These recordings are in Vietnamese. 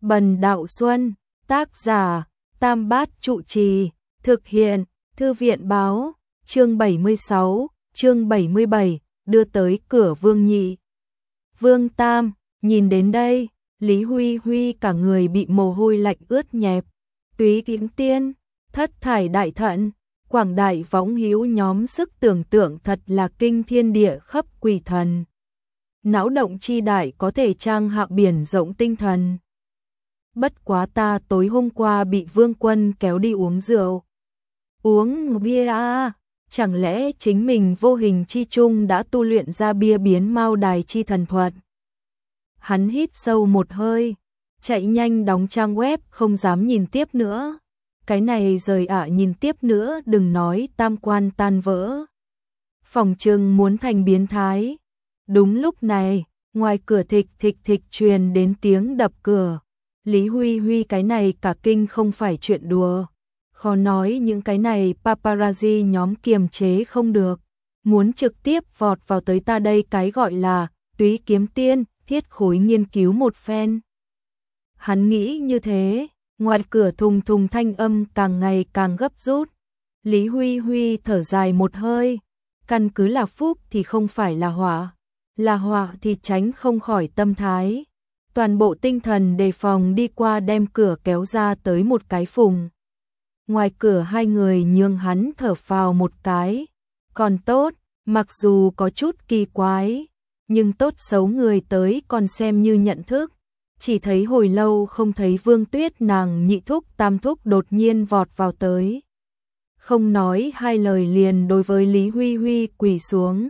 Bần Đạo Xuân, tác giả, Tam Bát Trụ Trì, thực hiện, Thư viện báo, chương 76, chương 77, đưa tới cửa Vương Nhị. Vương Tam, nhìn đến đây, Lý Huy Huy cả người bị mồ hôi lạnh ướt nhẹp. Túy Kiếm Tiên, Thất Thải Đại Thận, quảng đại võng hữu nhóm sức tưởng tượng thật là kinh thiên địa khắp quỷ thần. Não động chi đại có thể trang hạ biển rộng tinh thần. Bất quá ta tối hôm qua bị Vương Quân kéo đi uống rượu. Uống bia à, chẳng lẽ chính mình vô hình chi chung đã tu luyện ra bia biến mao đài chi thần thuật. Hắn hít sâu một hơi, chạy nhanh đóng trang web không dám nhìn tiếp nữa. Cái này rời nhìn tiếp nữa đừng nói tam quan tan vỡ. Phòng trừng muốn thành biến thái. Đúng lúc này, ngoài cửa thịch thịch thịch truyền đến tiếng đập cửa. Lý Huy Huy cái này cả kinh không phải chuyện đùa. Khó nói những cái này paparazzi nhóm kiềm chế không được. Muốn trực tiếp vọt vào tới ta đây cái gọi là Túy Kiếm Tiên, thiết khối nghiên cứu một phen. Hắn nghĩ như thế, ngoài cửa thùng thùng thanh âm càng ngày càng gấp rút. Lý Huy Huy thở dài một hơi, căn cứ là phúc thì không phải là họa thì tránh không khỏi tâm thái. Toàn bộ tinh thần đề phòng đi qua đem cửa kéo ra tới một cái phùng. Ngoài cửa hai người nhường hắn thở phào một cái. Còn tốt, mặc dù có chút kỳ quái, nhưng tốt xấu người tới còn xem như nhận thức. Chỉ thấy hồi lâu không thấy Vương Tuyết nàng nhị thúc tam thúc đột nhiên vọt vào tới. Không nói hai lời liền đối với Lý Huy Huy quỳ xuống.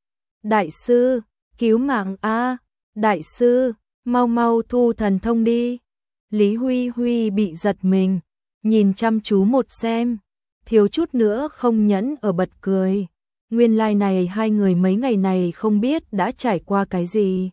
Đại sư, cứu mạng a, đại sư, mau mau thu thần thông đi. Lý Huy Huy bị giật mình, nhìn chăm chú một xem, thiếu chút nữa không nhẫn ở bật cười. Nguyên lai này hai người mấy ngày này không biết đã trải qua cái gì.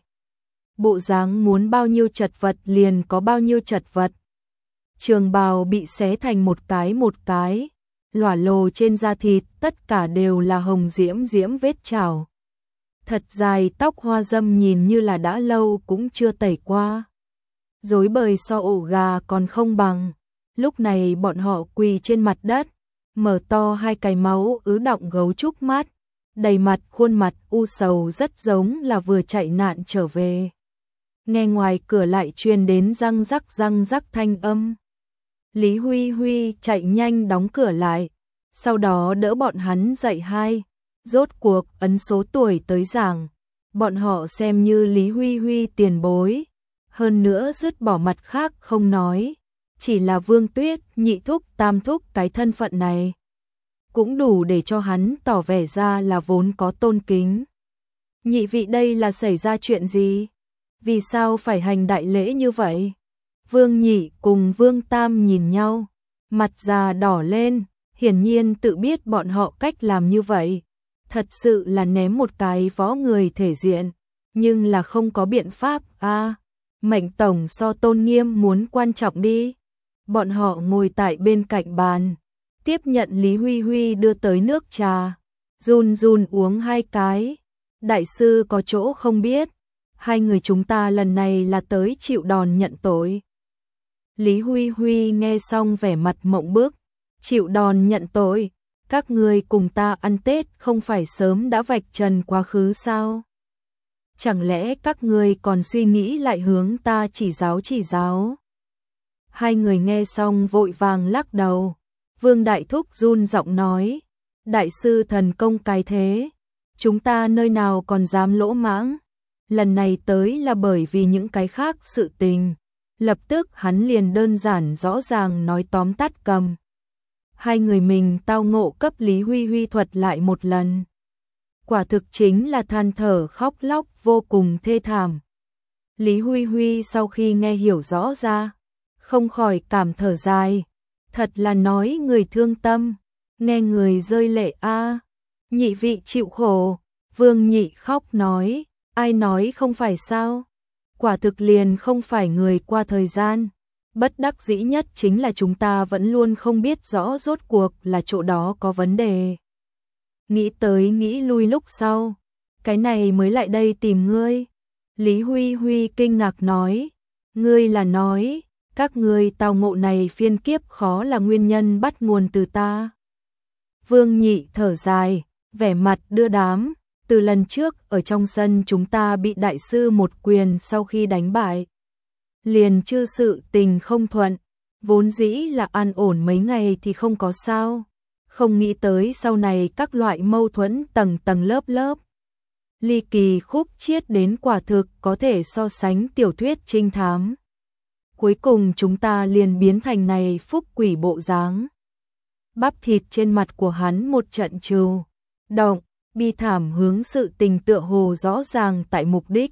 Bộ dáng muốn bao nhiêu chật vật liền có bao nhiêu chật vật. Trường bào bị xé thành một cái, lỏa lồ trên da thịt tất cả đều là hồng diễm diễm vết chảo. Thật dài tóc hoa dâm nhìn như là đã lâu cũng chưa tẩy qua. Rối bời so ổ gà còn không bằng. Lúc này bọn họ quỳ trên mặt đất, mở to hai cái máu ứ đọng gấu trúc mắt, đầy mặt khuôn mặt u sầu rất giống là vừa chạy nạn trở về. Nghe ngoài cửa lại truyền đến răng rắc thanh âm. Lý Huy Huy chạy nhanh đóng cửa lại, sau đó đỡ bọn hắn dậy hai. Rốt cuộc ấn số tuổi tới giảng, bọn họ xem như Lý Huy Huy tiền bối. Hơn nữa dứt bỏ mặt khác không nói, chỉ là Vương Tuyết, nhị thúc, tam thúc cái thân phận này. Cũng đủ để cho hắn tỏ vẻ ra là vốn có tôn kính. Nhị vị đây là xảy ra chuyện gì? Vì sao phải hành đại lễ như vậy? Vương Nhị cùng Vương Tam nhìn nhau, mặt già đỏ lên, hiển nhiên tự biết bọn họ cách làm như vậy. Thật sự là ném một cái võ người thể diện, nhưng là không có biện pháp mệnh tổng so tôn nghiêm muốn quan trọng đi. Bọn họ ngồi tại bên cạnh bàn, tiếp nhận Lý Huy Huy đưa tới nước trà, run run uống hai cái. Đại sư có chỗ không biết, hai người chúng ta lần này là tới chịu đòn nhận tội. Lý Huy Huy nghe xong vẻ mặt mộng bức, chịu đòn nhận tội, các người cùng ta ăn Tết không phải sớm đã vạch trần quá khứ sao? Chẳng lẽ các người còn suy nghĩ lại hướng ta chỉ giáo? Hai người nghe xong vội vàng lắc đầu. Vương Đại Thúc run giọng nói, đại sư thần công cái thế, chúng ta nơi nào còn dám lỗ mãng. Lần này tới là bởi vì những cái khác sự tình. Lập tức hắn liền đơn giản rõ ràng nói tóm tắt cầm. Hai người mình tao ngộ cấp Lý Huy Huy thuật lại một lần. Quả thực chính là than thở khóc lóc vô cùng thê thảm. Lý Huy Huy sau khi nghe hiểu rõ ra, không khỏi cảm thở dài. Thật là nói người thương tâm, nghe người rơi lệ nhị vị chịu khổ. Vương Nhị khóc nói, ai nói không phải sao? Quả thực liền không phải người qua thời gian. Bất đắc dĩ nhất chính là chúng ta vẫn luôn không biết rõ rốt cuộc là chỗ đó có vấn đề. Nghĩ tới nghĩ lui lúc sau, cái này mới lại đây tìm ngươi. Lý Huy Huy kinh ngạc nói, ngươi là nói, Các ngươi tao ngộ này phiên kiếp khó là nguyên nhân bắt nguồn từ ta. Vương Nhị thở dài, vẻ mặt đưa đám, từ lần trước ở trong sân chúng ta bị đại sư một quyền sau khi đánh bại. Liền chư sự tình không thuận, vốn dĩ là an ổn mấy ngày thì không có sao. Không nghĩ tới sau này các loại mâu thuẫn tầng tầng lớp lớp. Ly kỳ khúc chiết đến quả thực có thể so sánh tiểu thuyết trinh thám. Cuối cùng chúng ta liền biến thành này phúc quỷ bộ dáng. Bắp thịt trên mặt của hắn một trận trừu động, bi thảm hướng sự tình tựa hồ rõ ràng tại mục đích.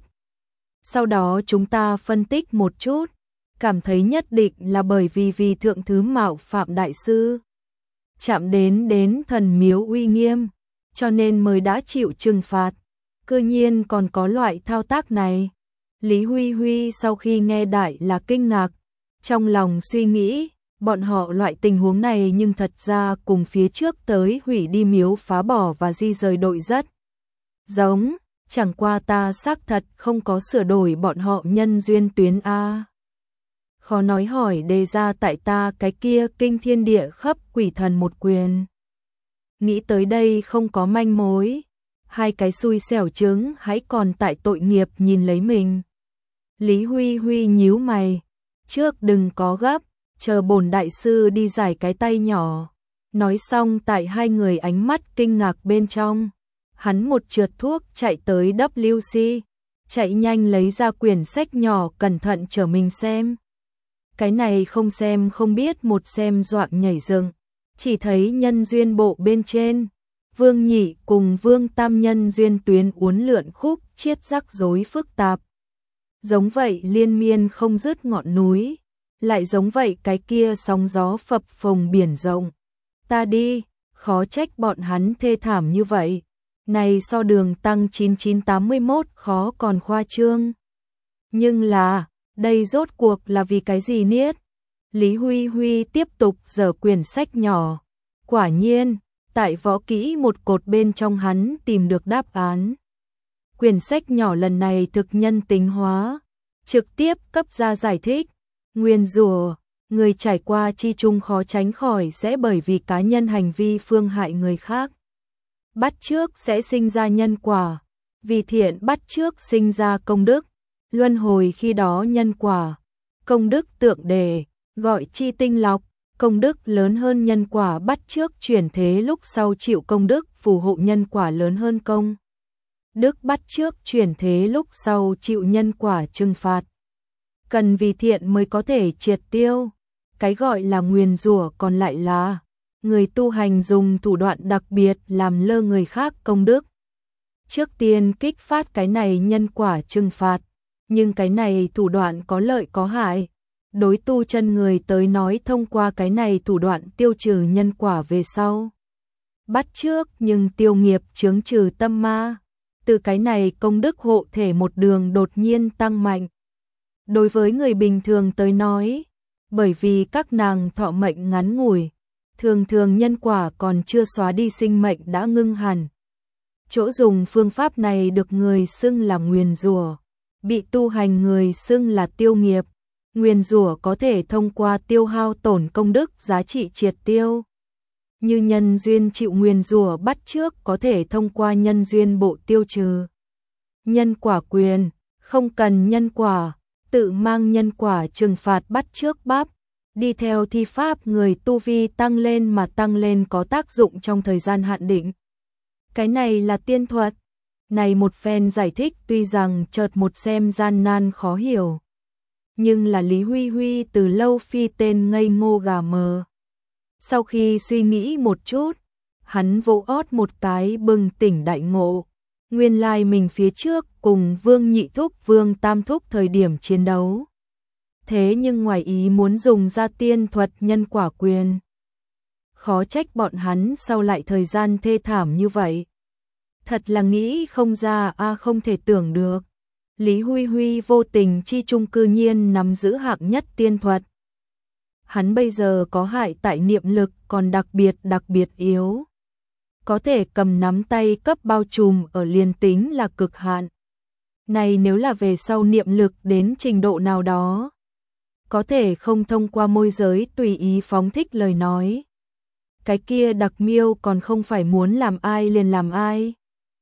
Sau đó chúng ta phân tích một chút, cảm thấy nhất định là bởi vì thượng thứ mạo phạm đại sư, chạm đến thần miếu uy nghiêm, cho nên mới đã chịu trừng phạt. Cư nhiên còn có loại thao tác này. Lý Huy Huy sau khi nghe đại là kinh ngạc, trong lòng suy nghĩ, bọn họ loại tình huống này nhưng thật ra cùng phía trước tới hủy đi miếu phá bỏ và di rời đội rất giống, chẳng qua ta xác thật không có sửa đổi bọn họ nhân duyên tuyến A. Khó nói hỏi đề ra tại ta cái kia kinh thiên địa khắp quỷ thần một quyền. Nghĩ tới đây không có manh mối, hai cái xui xẻo trứng hãy còn tại tội nghiệp nhìn lấy mình. Lý Huy Huy nhíu mày, trước đừng có gấp, chờ bổn đại sư đi giải cái tay nhỏ. Nói xong tại hai người ánh mắt kinh ngạc bên trong, hắn một trượt thuốc chạy tới WC, chạy nhanh lấy ra quyển sách nhỏ cẩn thận chờ mình xem. Cái này không xem không biết, một xem dọa nhảy dựng, chỉ thấy nhân duyên bộ bên trên, Vương Nhị cùng Vương Tam nhân duyên tuyến uốn lượn khúc chiết rắc rối phức tạp. Giống vậy liên miên không dứt ngọn núi, lại giống vậy cái kia sóng gió phập phồng biển rộng. Ta đi, khó trách bọn hắn thê thảm như vậy. Này so Đường Tăng 9981 khó còn khoa trương. Nhưng là, đây rốt cuộc là vì cái gì niết? Lý Huy Huy tiếp tục giở quyển sách nhỏ. Quả nhiên, tại võ kỹ một cột bên trong hắn tìm được đáp án. Quyển sách nhỏ lần này thực nhân tính hóa, trực tiếp cấp ra giải thích. Nguyên rủa, người trải qua chi chung khó tránh khỏi sẽ bởi vì cá nhân hành vi phương hại người khác. Bắt chước sẽ sinh ra nhân quả, vì thiện bắt chước sinh ra công đức, luân hồi khi đó nhân quả, công đức tượng đề, gọi chi tinh lọc, công đức lớn hơn nhân quả bắt chước chuyển thế lúc sau chịu công đức phù hộ nhân quả lớn hơn công đức bắt chước chuyển thế lúc sau chịu nhân quả trừng phạt. Cần vì thiện mới có thể triệt tiêu, cái gọi là nguyền rủa còn lại là người tu hành dùng thủ đoạn đặc biệt làm lơ người khác công đức. Trước tiên kích phát cái này nhân quả trừng phạt, nhưng cái này thủ đoạn có lợi có hại. Đối tu chân người tới nói thông qua cái này thủ đoạn tiêu trừ nhân quả về sau. Bắt chước nhưng tiêu nghiệp chướng trừ tâm ma. Từ cái này công đức hộ thể một đường đột nhiên tăng mạnh. Đối với người bình thường tới nói, bởi vì các nàng thọ mệnh ngắn ngủi, thường thường nhân quả còn chưa xóa đi sinh mệnh đã ngưng hẳn. Chỗ dùng phương pháp này được người xưng là nguyền rủa, bị tu hành người xưng là tiêu nghiệp. Nguyền rủa có thể thông qua tiêu hao tổn công đức giá trị triệt tiêu. Như nhân duyên chịu nguyền rủa bắt chước có thể thông qua nhân duyên bộ tiêu trừ. Nhân quả quyền, không cần nhân quả, tự mang nhân quả trừng phạt bắt chước bắp. Đi theo thi pháp người tu vi tăng lên mà tăng lên có tác dụng trong thời gian hạn định. Cái này là tiên thuật. Này một phen giải thích tuy rằng chợt một xem gian nan khó hiểu. Nhưng là Lý Huy Huy từ lâu phi tên ngây ngô gà mờ. Sau khi suy nghĩ một chút, hắn vỗ ót một cái bừng tỉnh đại ngộ. Nguyên lai mình phía trước cùng Vương Nhị Thúc Vương Tam Thúc thời điểm chiến đấu. Thế nhưng ngoài ý muốn dùng ra tiên thuật nhân quả quyền. Khó trách bọn hắn sau lại thời gian thê thảm như vậy. Thật là nghĩ không ra không thể tưởng được. Lý Huy Huy vô tình chi trung cư nhiên nắm giữ hạng nhất tiên thuật. Hắn bây giờ có hại tại niệm lực còn đặc biệt yếu. Có thể cầm nắm tay cấp bao trùm ở liền tính là cực hạn. Này nếu là về sau niệm lực đến trình độ nào đó, có thể không thông qua môi giới tùy ý phóng thích lời nói. Cái kia Đặc Miêu còn không phải muốn làm ai liền làm ai.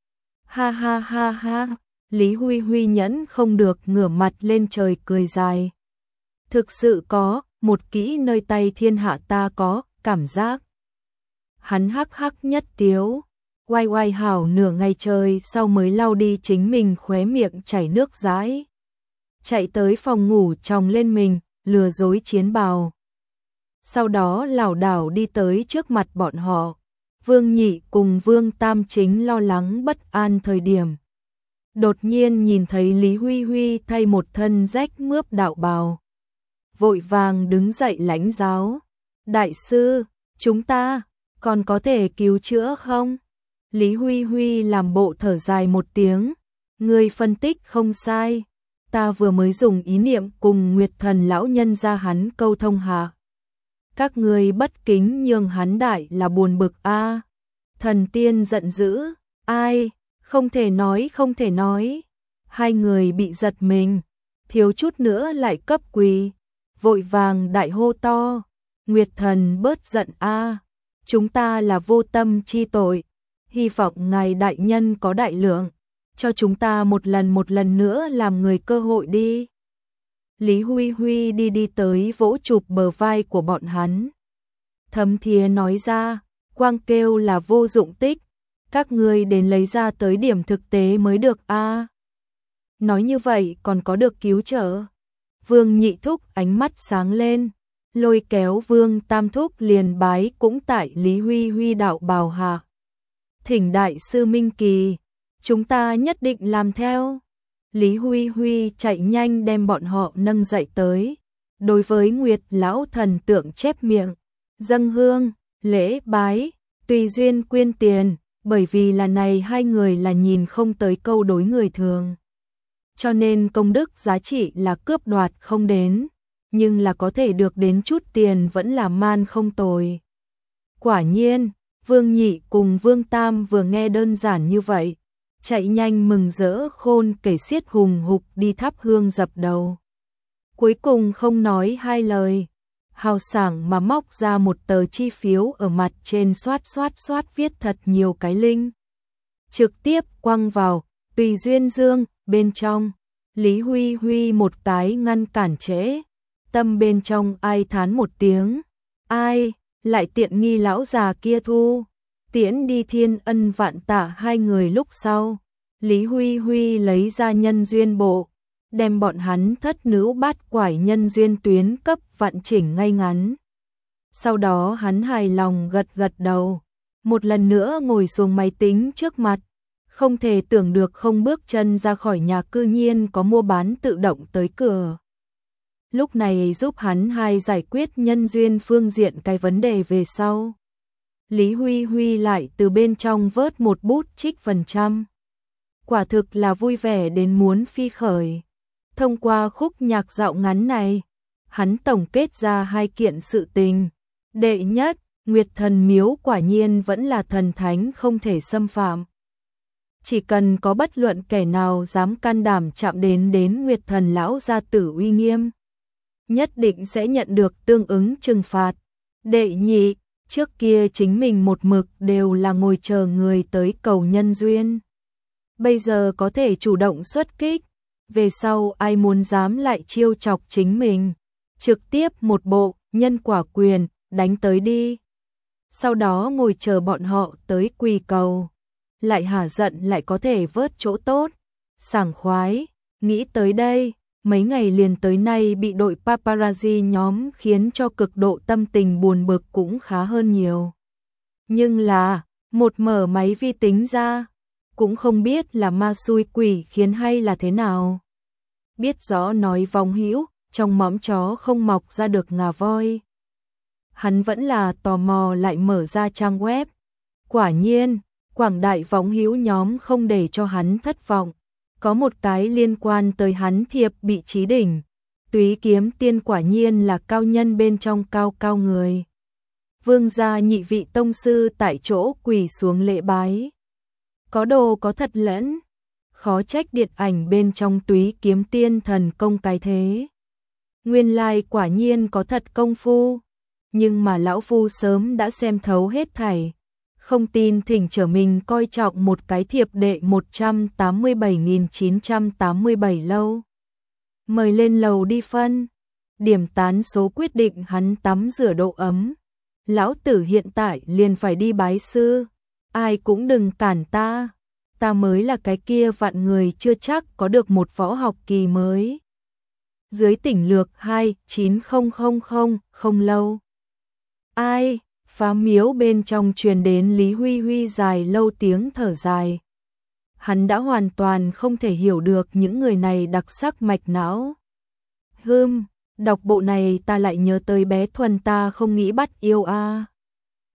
Ha ha ha ha, Lý Huy Huy nhẫn không được ngửa mặt lên trời cười dài. Thực sự có, một kỹ nơi tay thiên hạ ta có, cảm giác. Hắn hắc hắc nhất tiếu, oai oai hảo nửa ngày trời sau mới lau đi chính mình khóe miệng chảy nước dãi. Chạy tới phòng ngủ chồng lên mình, lừa dối chiến bào. Sau đó lảo đảo đi tới trước mặt bọn họ. Vương Nhị cùng Vương Tam chính lo lắng bất an thời điểm. Đột nhiên nhìn thấy Lý Huy Huy thay một thân rách mướp đạo bào. Vội vàng đứng dậy lãnh giáo. Đại sư, chúng ta còn có thể cứu chữa không? Lý Huy Huy làm bộ thở dài một tiếng. Người phân tích không sai. Ta vừa mới dùng ý niệm cùng Nguyệt Thần lão nhân ra hắn câu thông hạ. Các người bất kính nhường hắn đại là buồn bực a. Thần tiên giận dữ, ai, không thể nói không thể nói. Hai người bị giật mình, thiếu chút nữa lại cấp quỳ, vội vàng đại hô to. Nguyệt Thần bớt giận a, chúng ta là vô tâm chi tội, hy vọng ngài đại nhân có đại lượng, cho chúng ta một lần nữa làm người cơ hội đi. Lý Huy Huy đi tới vỗ chụp bờ vai của bọn hắn. Thấm thía nói ra, quang kêu là vô dụng tích, các ngươi đến lấy ra tới điểm thực tế mới được a. Nói như vậy còn có được cứu trợ. Vương Nhị Thúc ánh mắt sáng lên, lôi kéo Vương Tam Thúc liền bái cũng tại Lý Huy Huy đạo bào hạ. Thỉnh đại sư Minh Kỳ, chúng ta nhất định làm theo. Lý Huy Huy chạy nhanh đem bọn họ nâng dậy tới. Đối với Nguyệt lão thần tượng chép miệng, dâng hương, lễ bái, tùy duyên quyên tiền, bởi vì là này hai người là nhìn không tới câu đối người thường. Cho nên công đức giá trị là cướp đoạt không đến, nhưng là có thể được đến chút tiền vẫn là man không tồi. Quả nhiên, Vương Nhị cùng Vương Tam vừa nghe đơn giản như vậy, chạy nhanh mừng rỡ khôn kể xiết hùng hục đi thắp hương dập đầu. Cuối cùng không nói hai lời, hào sảng mà móc ra một tờ chi phiếu ở mặt trên xoát viết thật nhiều cái linh. Trực tiếp quăng vào, tùy duyên dương, bên trong. Lý Huy Huy một cái ngăn cản trễ, tâm bên trong ai thán một tiếng. Ai, lại tiện nghi lão già kia thu. Tiễn đi thiên ân vạn tạ hai người lúc sau. Lý Huy Huy lấy ra nhân duyên bộ, đem bọn hắn thất nữ bát quải nhân duyên tuyến cấp vạn chỉnh ngay ngắn. Sau đó hắn hài lòng gật đầu, một lần nữa ngồi xuống máy tính trước mặt, không thể tưởng được không bước chân ra khỏi nhà cư nhiên có mua bán tự động tới cửa. Lúc này giúp hắn hai giải quyết nhân duyên phương diện cái vấn đề về sau. Lý Huy Huy lại từ bên trong vớt một bút trích phần trăm. Quả thực là vui vẻ đến muốn phi khởi. Thông qua khúc nhạc dạo ngắn này, hắn tổng kết ra hai kiện sự tình. Đệ nhất, Nguyệt Thần miếu quả nhiên vẫn là thần thánh không thể xâm phạm. Chỉ cần có bất luận kẻ nào dám can đảm chạm đến Nguyệt Thần lão gia tử uy nghiêm, nhất định sẽ nhận được tương ứng trừng phạt. Đệ nhị, trước kia chính mình một mực đều là ngồi chờ người tới cầu nhân duyên. Bây giờ có thể chủ động xuất kích, về sau ai muốn dám lại chiêu chọc chính mình, trực tiếp một bộ nhân quả quyền đánh tới đi. Sau đó ngồi chờ bọn họ tới quỳ cầu, lại hả giận lại có thể vớt chỗ tốt, sảng khoái. Nghĩ tới đây, mấy ngày liền tới nay bị đội paparazzi nhóm khiến cho cực độ tâm tình buồn bực cũng khá hơn nhiều. Nhưng là, một mở máy vi tính ra, cũng không biết là ma xui quỷ khiến hay là thế nào. Biết rõ nói vong hữu, trong móm chó không mọc ra được ngà voi. Hắn vẫn là tò mò lại mở ra trang web. Quả nhiên, quảng đại vong hữu nhóm không để cho hắn thất vọng. Có một cái liên quan tới hắn thiệp bị chí đỉnh. Túy Kiếm Tiên quả nhiên là cao nhân bên trong cao người. Vương gia nhị vị tông sư tại chỗ quỳ xuống lễ bái. Có đồ có thật lẫn, khó trách điện ảnh bên trong Túy Kiếm Tiên thần công cái thế. Nguyên lai quả nhiên có thật công phu, nhưng mà lão phu sớm đã xem thấu hết thảy. Không tin thỉnh trở mình coi trọng một cái thiệp đệ 187.987 lâu. Mời lên lầu đi phân. Điểm tán số quyết định hắn tắm rửa độ ấm. Lão tử hiện tại liền phải đi bái sư. Ai cũng đừng cản ta. Ta mới là cái kia vạn người chưa chắc có được một võ học kỳ mới. Dưới tỉnh lược 29000 không lâu. Ai? Phá miếu bên trong truyền đến Lý Huy Huy dài lâu tiếng thở dài. Hắn đã hoàn toàn không thể hiểu được những người này đặc sắc mạch não. Đọc bộ này ta lại nhớ tới bé Thuần ta không nghĩ bắt yêu a.